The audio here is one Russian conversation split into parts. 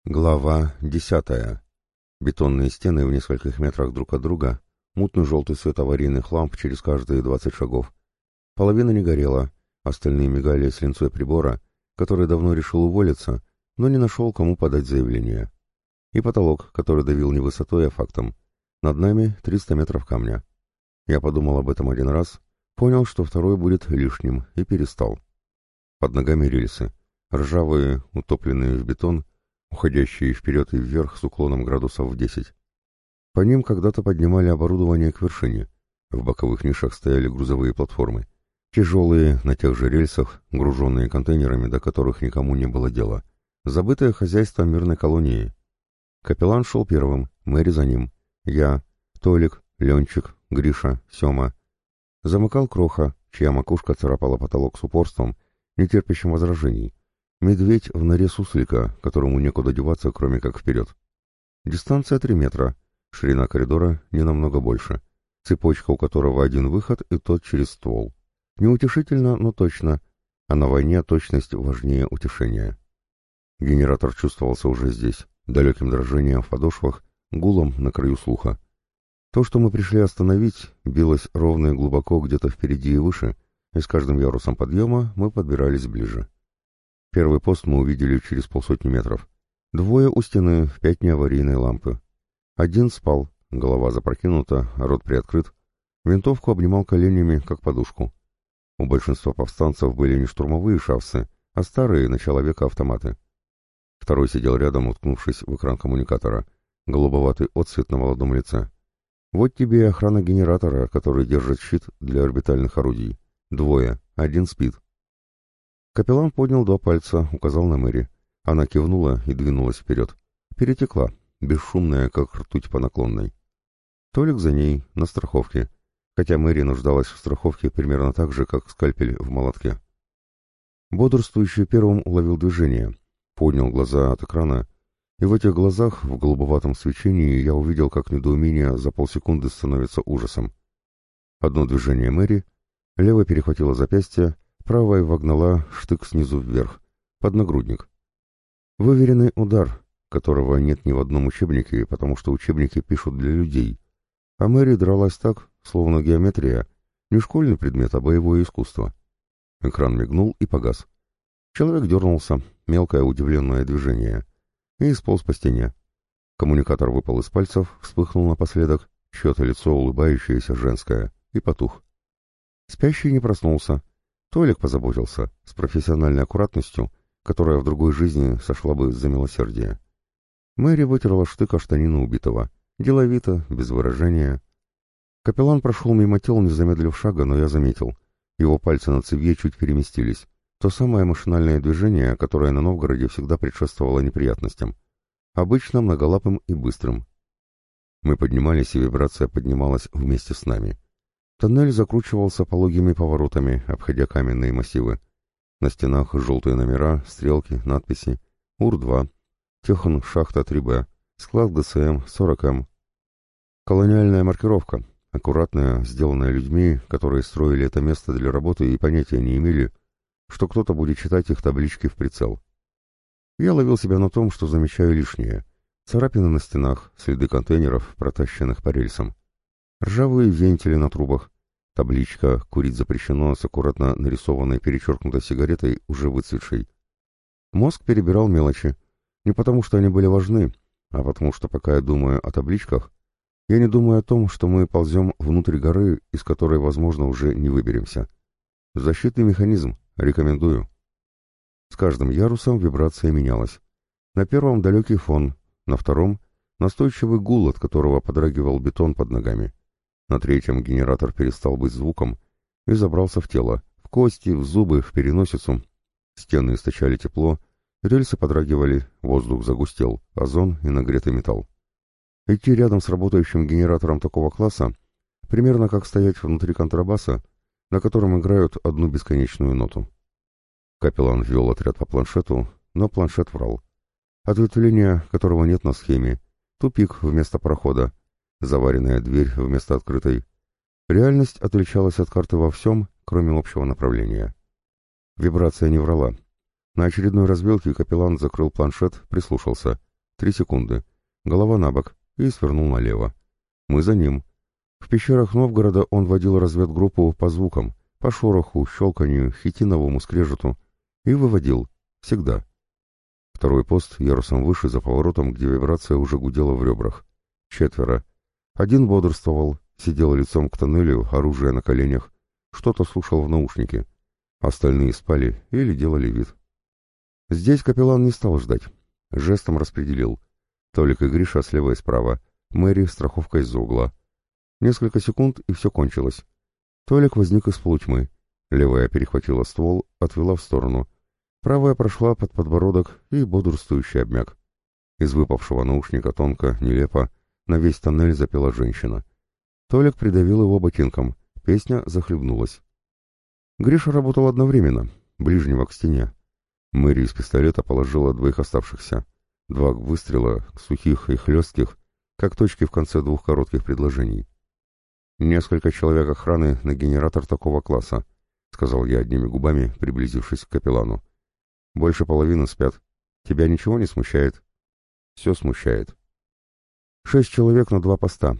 Глава 10. Бетонные стены в нескольких метрах друг от друга, мутный желтый свет аварийных ламп через каждые 20 шагов. Половина не горела, остальные мигали с линцой прибора, который давно решил уволиться, но не нашел, кому подать заявление. И потолок, который давил не высотой, а фактом. Над нами 300 метров камня. Я подумал об этом один раз, понял, что второй будет лишним, и перестал. Под ногами рельсы, ржавые, утопленные в бетон, уходящие вперед и вверх с уклоном градусов в 10. По ним когда-то поднимали оборудование к вершине. В боковых нишах стояли грузовые платформы. Тяжелые, на тех же рельсах, груженные контейнерами, до которых никому не было дела. Забытое хозяйство мирной колонии. Капеллан шел первым, Мэри за ним. Я, Толик, Ленчик, Гриша, Сема. Замыкал Кроха, чья макушка царапала потолок с упорством, не терпящим возражений. Медведь в норе суслика, которому некуда деваться, кроме как вперед. Дистанция 3 метра, ширина коридора не намного больше, цепочка, у которого один выход, и тот через ствол. Неутешительно, но точно, а на войне точность важнее утешения. Генератор чувствовался уже здесь, далеким дрожанием в подошвах, гулом на краю слуха. То, что мы пришли остановить, билось ровно и глубоко где-то впереди и выше, и с каждым ярусом подъема мы подбирались ближе. Первый пост мы увидели через 50 метров. Двое у стены в пятне аварийной лампы. Один спал, голова запрокинута, рот приоткрыт. Винтовку обнимал коленями, как подушку. У большинства повстанцев были не штурмовые шавсы, а старые, начала века автоматы. Второй сидел рядом, уткнувшись в экран коммуникатора. Голубоватый отсвет на молодом лице. Вот тебе и охрана генератора, который держит щит для орбитальных орудий. Двое, один спит. Капеллан поднял 2 пальца, указал на Мэри. Она кивнула и двинулась вперед. Перетекла, бесшумная, как ртуть по наклонной. Толик за ней, на страховке, хотя Мэри нуждалась в страховке примерно так же, как скальпель в молотке. Бодрствующий первым уловил движение, поднял глаза от экрана, и в этих глазах, в голубоватом свечении, я увидел, как недоумение за полсекунды становится ужасом. Одно движение Мэри, левой перехватила запястье, правой вогнала штык снизу вверх, под нагрудник. Выверенный удар, которого нет ни в одном учебнике, потому что учебники пишут для людей. А Мэри дралась так, словно геометрия, не школьный предмет, а боевое искусство. Экран мигнул и погас. Человек дернулся, мелкое удивленное движение, и сполз по стене. Коммуникатор выпал из пальцев, вспыхнул напоследок, чье-то лицо улыбающееся женское, и потух. Спящий не проснулся. Толик позаботился, с профессиональной аккуратностью, которая в другой жизни сошла бы за милосердие. Мэри вытерла штык о штанину убитого. Деловито, без выражения. Капеллан прошел мимо тел, не замедлив шага, но я заметил. Его пальцы на цевье чуть переместились. То самое машинальное движение, которое на Новгороде всегда предшествовало неприятностям. Обычно многолапым и быстрым. Мы поднимались, и вибрация поднималась вместе с нами. Тоннель закручивался пологими поворотами, обходя каменные массивы. На стенах желтые номера, стрелки, надписи. УР-2, Техан, шахта 3Б, склад ГСМ 40М. Колониальная маркировка, аккуратная, сделанная людьми, которые строили это место для работы и понятия не имели, что кто-то будет читать их таблички в прицел. Я ловил себя на том, что замечаю лишнее. Царапины на стенах, следы контейнеров, протащенных по рельсам. Ржавые вентили на трубах. Табличка «Курить запрещено» с аккуратно нарисованной перечеркнутой сигаретой, уже выцветшей. Мозг перебирал мелочи. Не потому, что они были важны, а потому, что пока я думаю о табличках, я не думаю о том, что мы ползем внутрь горы, из которой, возможно, уже не выберемся. Защитный механизм. Рекомендую. С каждым ярусом вибрация менялась. На первом далекий фон, на втором настойчивый гул, от которого подрагивал бетон под ногами. На третьем генератор перестал быть звуком и забрался в тело, в кости, в зубы, в переносицу. Стены источали тепло, рельсы подрагивали, воздух загустел, озон и нагретый металл. Идти рядом с работающим генератором такого класса примерно как стоять внутри контрабаса, на котором играют одну бесконечную ноту. Капеллан ввел отряд по планшету, но планшет врал. Ответвления, которого нет на схеме, тупик вместо прохода, заваренная дверь вместо открытой. Реальность отличалась от карты во всем, кроме общего направления. Вибрация не врала. На очередной развилке капеллан закрыл планшет, прислушался. 3 секунды. Голова на бок и свернул налево. Мы за ним. В пещерах Новгорода он водил разведгруппу по звукам, по шороху, щелканью, хитиновому скрежету. И выводил. Всегда. Второй пост ярусом выше, за поворотом, где вибрация уже гудела в ребрах. 4. Один бодрствовал, сидел лицом к тоннелю, оружие на коленях, что-то слушал в наушнике. Остальные спали или делали вид. Здесь капеллан не стал ждать. Жестом распределил. Толик и Гриша слева и справа, Мэри страховка из-за угла. Несколько секунд, и все кончилось. Толик возник из полутьмы. Левая перехватила ствол, отвела в сторону. Правая прошла под подбородок и бодрствующий обмяк. Из выпавшего наушника тонко, нелепо, на весь тоннель запела женщина. Толик придавил его ботинком. Песня захлебнулась. Гриша работал одновременно, ближнего к стене. Мэри из пистолета положила 2 оставшихся. 2 выстрела, сухих и хлестких, как точки в конце 2 коротких предложений. «Несколько человек охраны на генератор такого класса», — сказал я одними губами, приблизившись к капеллану. «Больше половины спят. Тебя ничего не смущает?» «Все смущает». 6 человек на 2 поста.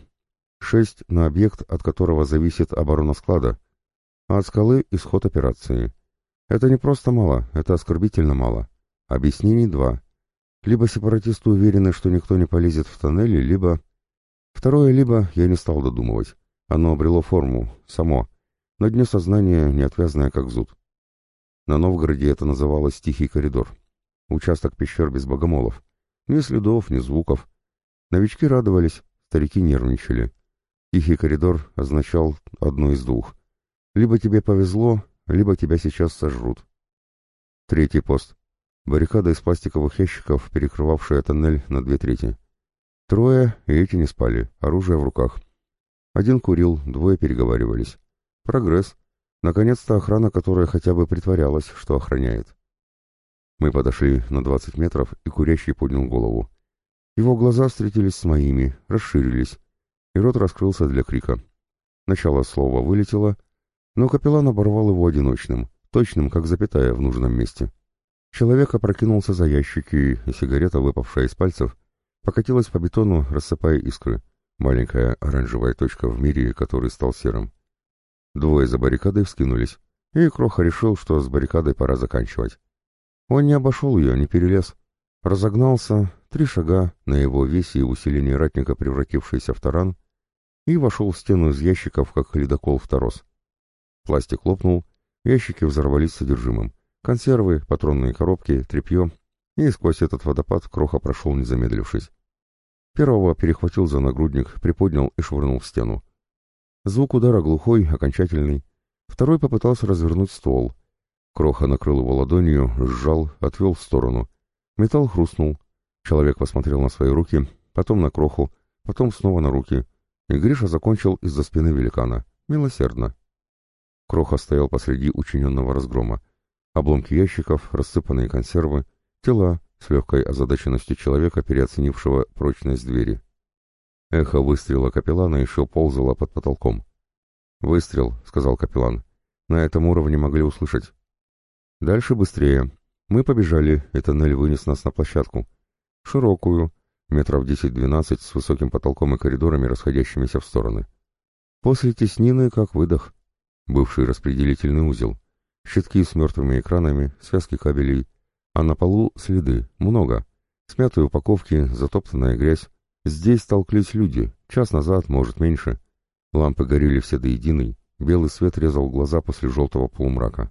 6 на объект, от которого зависит оборона склада, а от скалы — исход операции. Это не просто мало, это оскорбительно мало. Объяснений 2. Либо сепаратисты уверены, что никто не полезет в тоннели, либо... Второе «либо» я не стал додумывать. Оно обрело форму, само, на дне сознания, неотвязное как зуд. На Новгороде это называлось «тихий коридор». Участок пещер без богомолов. Ни следов, ни звуков. Новички радовались, старики нервничали. Тихий коридор означал одно из 2. Либо тебе повезло, либо тебя сейчас сожрут. 3 пост. Баррикада из пластиковых ящиков, перекрывавшая тоннель на 2/3. 3, и эти не спали, оружие в руках. 1 курил, 2 переговаривались. Прогресс. Наконец-то охрана, которая хотя бы притворялась, что охраняет. Мы подошли на 20 метров, и курящий поднял голову. Его глаза встретились с моими, расширились, и рот раскрылся для крика. Начало слова вылетело, но капеллан оборвал его одиночным, точным, как запятая в нужном месте. Человек опрокинулся за ящики, и сигарета, выпавшая из пальцев, покатилась по бетону, рассыпая искры. Маленькая оранжевая точка в мире, который стал серым. 2 за баррикадой вскинулись, и Кроха решил, что с баррикадой пора заканчивать. Он не обошел ее, не перелез. Разогнался, 3 шага, на его весе и усилении ратника превратившийся в таран, и вошел в стену из ящиков, как ледокол в торос. Пластик лопнул, ящики взорвались содержимым. Консервы, патронные коробки, тряпье, и сквозь этот водопад Кроха прошел, не замедлившись. Первого перехватил за нагрудник, приподнял и швырнул в стену. Звук удара глухой, окончательный. Второй попытался развернуть ствол. Кроха накрыл его ладонью, сжал, отвел в сторону. Металл хрустнул. Человек посмотрел на свои руки, потом на Кроху, потом снова на руки. И Гриша закончил из-за спины великана. Милосердно. Кроха стоял посреди учиненного разгрома. Обломки ящиков, рассыпанные консервы, тела с легкой озадаченностью человека, переоценившего прочность двери. Эхо выстрела капеллана еще ползало под потолком. «Выстрел», — сказал капеллан. «На этом уровне могли услышать». Дальше быстрее. Мы побежали, и тоннель вынес нас на площадку. Широкую, метров 10-12, с высоким потолком и коридорами, расходящимися в стороны. После теснины как выдох. Бывший распределительный узел. Щитки с мертвыми экранами, связки кабелей. А на полу следы, много. Смятые упаковки, затоптанная грязь. Здесь толклись люди, час назад, может, меньше. Лампы горели все до единой, белый свет резал глаза после желтого полумрака.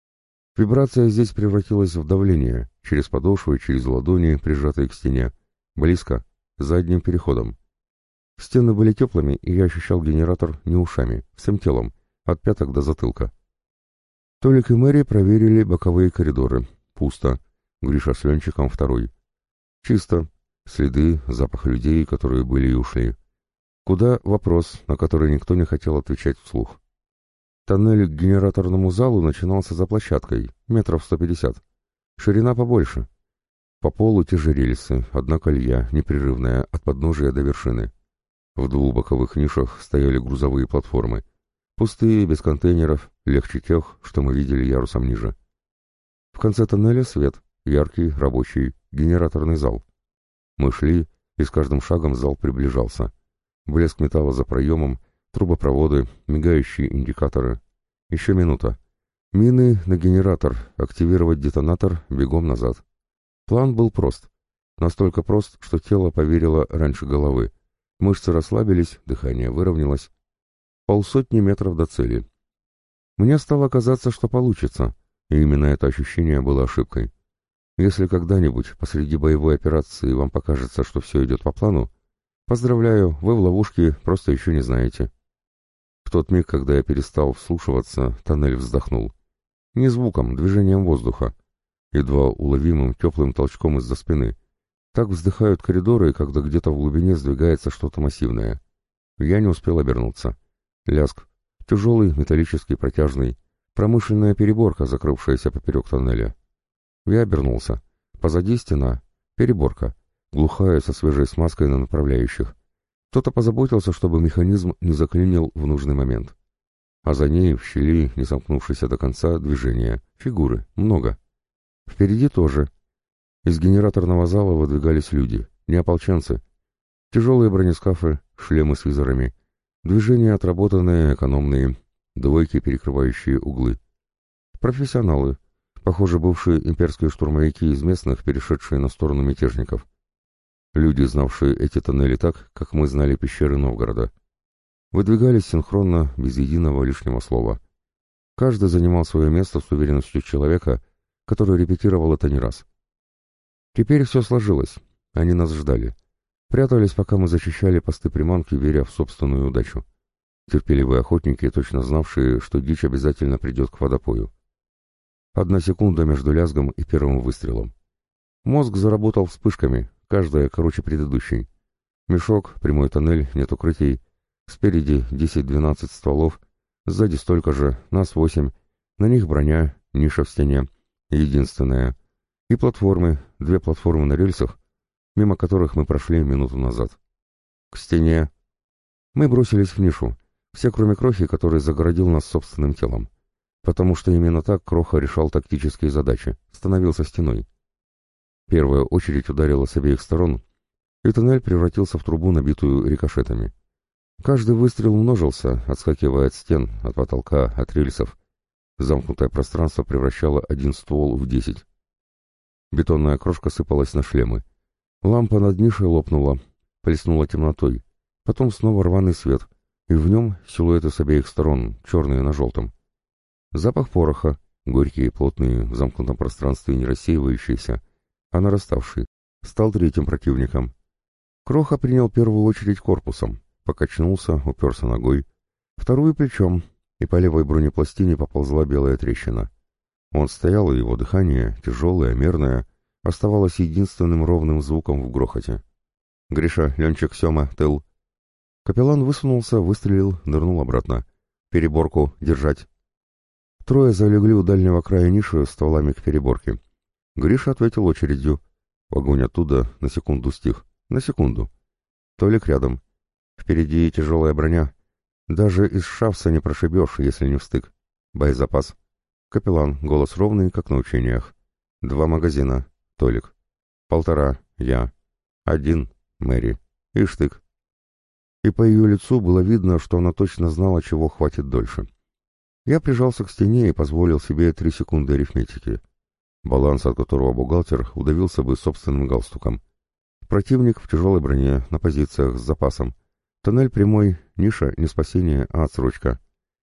Вибрация здесь превратилась в давление, через подошвы, через ладони, прижатые к стене. Близко, за одним переходом. Стены были теплыми, и я ощущал генератор не ушами, всем телом, от пяток до затылка. Толик и Мэри проверили боковые коридоры. Пусто. Гриша с Ленчиком второй. Чисто. Следы, запах людей, которые были и ушли. Куда — вопрос, на который никто не хотел отвечать вслух. Тоннель к генераторному залу начинался за площадкой, метров 150. Ширина побольше. По полу те же рельсы, одна колея, непрерывная, от подножия до вершины. В 2 боковых нишах стояли грузовые платформы. Пустые, без контейнеров, легче тех, что мы видели ярусом ниже. В конце тоннеля свет, яркий, рабочий, генераторный зал. Мы шли, и с каждым шагом зал приближался. Блеск металла за проемом, трубопроводы, мигающие индикаторы. Еще минута. Мины на генератор, активировать детонатор, бегом назад. План был прост. Настолько прост, что тело поверило раньше головы. Мышцы расслабились, дыхание выровнялось. 150 метров до цели. Мне стало казаться, что получится, и именно это ощущение было ошибкой. Если когда-нибудь посреди боевой операции вам покажется, что все идет по плану, поздравляю, вы в ловушке, просто еще не знаете. В тот миг, когда я перестал вслушиваться, тоннель вздохнул. Не звуком, движением воздуха. Едва уловимым теплым толчком из-за спины. Так вздыхают коридоры, когда где-то в глубине сдвигается что-то массивное. Я не успел обернуться. Лязг. Тяжелый, металлический, протяжный. Промышленная переборка, закрывшаяся поперек тоннеля. Я обернулся. Позади стена. Переборка. Глухая, со свежей смазкой на направляющих. Кто-то позаботился, чтобы механизм не заклинил в нужный момент. А за ней, в щели, не сомкнувшейся до конца, движения. Фигуры. Много. Впереди тоже. Из генераторного зала выдвигались люди. Не ополченцы. Тяжелые бронескафы, шлемы с визорами. Движения отработанные, экономные. Двойки, перекрывающие углы. Профессионалы. Похоже, бывшие имперские штурмовики из местных, перешедшие на сторону мятежников. Люди, знавшие эти тоннели так, как мы знали пещеры Новгорода. Выдвигались синхронно, без единого лишнего слова. Каждый занимал свое место с уверенностью человека, который репетировал это не раз. Теперь все сложилось. Они нас ждали. Прятались, пока мы защищали посты приманки, веря в собственную удачу. Терпеливые охотники, точно знавшие, что дичь обязательно придет к водопою. 1 секунда между лязгом и первым выстрелом. Мозг заработал вспышками, каждая короче предыдущей. Мешок, прямой тоннель, нет укрытий. Спереди 10-12 стволов, сзади столько же, нас 8. На них броня, ниша в стене, единственная. И платформы, 2 платформы на рельсах, мимо которых мы прошли минуту назад. К стене. Мы бросились в нишу, все кроме Крохи, который загородил нас собственным телом. Потому что именно так Кроха решал тактические задачи, становился стеной. Первая очередь ударила с обеих сторон, и тоннель превратился в трубу, набитую рикошетами. Каждый выстрел множился, отскакивая от стен, от потолка, от рельсов. Замкнутое пространство превращало один ствол в 10. Бетонная крошка сыпалась на шлемы. Лампа над нишей лопнула, плеснула темнотой. Потом снова рваный свет, и в нем силуэты с обеих сторон, черные на желтом. Запах пороха, горький и плотный, в замкнутом пространстве не рассеивающийся, а нараставший, стал третьим противником. Кроха принял первую очередь корпусом, покачнулся, уперся ногой, вторую плечом, и по левой бронепластине поползла белая трещина. Он стоял, и его дыхание, тяжелое, мерное, оставалось единственным ровным звуком в грохоте. «Гриша, Ленчик, Сема, тыл!» Капеллан высунулся, выстрелил, нырнул обратно. «Переборку держать!» Трое залегли у дальнего края ниши стволами к переборке. Гриша ответил очередью. Огонь оттуда на секунду стих. На секунду. Толик рядом. Впереди тяжелая броня. Даже из шавса не прошибешь, если не встык. Боезапас. Капеллан, голос ровный, как на учениях. 2 магазина. Толик. 1,5. Я. 1. Мэри. И штык. И по ее лицу было видно, что она точно знала, чего хватит дольше. Я прижался к стене и позволил себе 3 секунды арифметики. Баланс, от которого бухгалтер удавился бы собственным галстуком. Противник в тяжелой броне, на позициях, с запасом. Тоннель прямой, ниша не спасение, а отсрочка.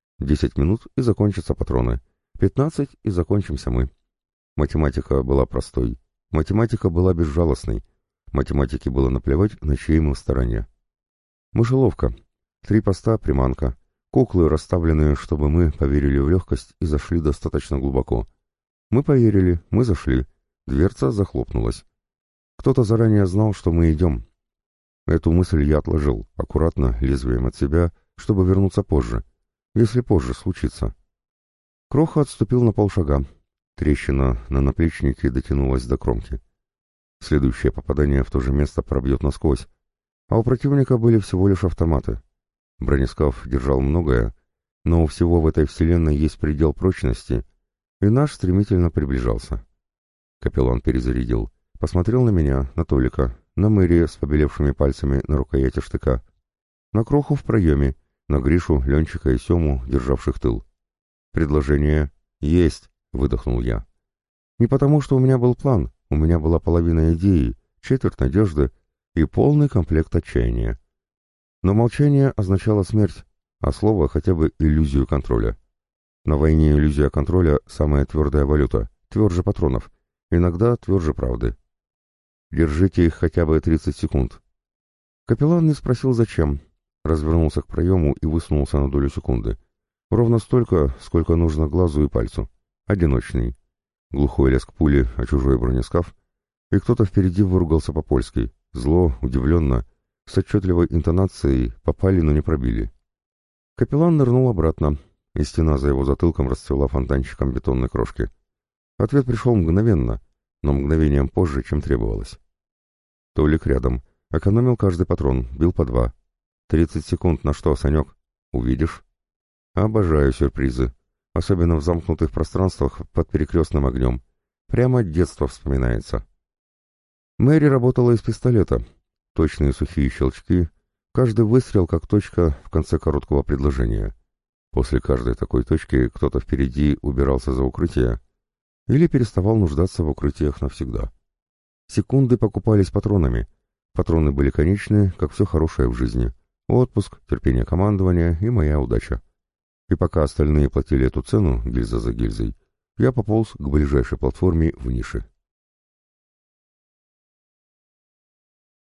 10 минут и закончатся патроны. 15 и закончимся мы. Математика была простой. Математика была безжалостной. Математике было наплевать, на чьей мы в стороне. Мышеловка. 3 поста, приманка. Куклы, расставленные, чтобы мы поверили в легкость и зашли достаточно глубоко. Мы поверили, мы зашли. Дверца захлопнулась. Кто-то заранее знал, что мы идем. Эту мысль я отложил, аккуратно, лезвием от себя, чтобы вернуться позже, если позже случится. Кроха отступил на полшага. Трещина на наплечнике дотянулась до кромки. Следующее попадание в то же место пробьет насквозь, а у противника были всего лишь автоматы. Бронескаф держал многое, но у всего в этой вселенной есть предел прочности, и наш стремительно приближался. Капеллан перезарядил, посмотрел на меня, на Толика, на Мэри с побелевшими пальцами на рукояти штыка, на Кроху в проеме, на Гришу, Ленчика и Сему, державших тыл. «Предложение есть», — выдохнул я. «Не потому, что у меня был план, у меня была половина идеи, четверть надежды и полный комплект отчаяния. Но молчание означало смерть, а слово хотя бы иллюзию контроля. На войне иллюзия контроля — самая твердая валюта, тверже патронов, иногда тверже правды. Держите их хотя бы 30 секунд». Капеллан не спросил зачем, развернулся к проему и высунулся на долю секунды. Ровно столько, сколько нужно глазу и пальцу. Одиночный. Глухой лязг пули о чужой бронескаф, и кто-то впереди выругался по-польски, зло, удивленно, с отчетливой интонацией попали, но не пробили. Капеллан нырнул обратно, и стена за его затылком расцвела фонтанчиком бетонной крошки. Ответ пришел мгновенно, но мгновением позже, чем требовалось. Толик рядом. Экономил каждый патрон, бил по 2. 30 секунд на что, Санек? Увидишь. Обожаю сюрпризы. Особенно в замкнутых пространствах под перекрестным огнем. Прямо детство вспоминается. Мэри работала из пистолета. Точные сухие щелчки. Каждый выстрел как точка в конце короткого предложения. После каждой такой точки кто-то впереди убирался за укрытие или переставал нуждаться в укрытиях навсегда. Секунды покупались патронами. Патроны были конечны, как все хорошее в жизни. Отпуск, терпение командования и моя удача. И пока остальные платили эту цену, гильза за гильзой, я пополз к ближайшей платформе в нише.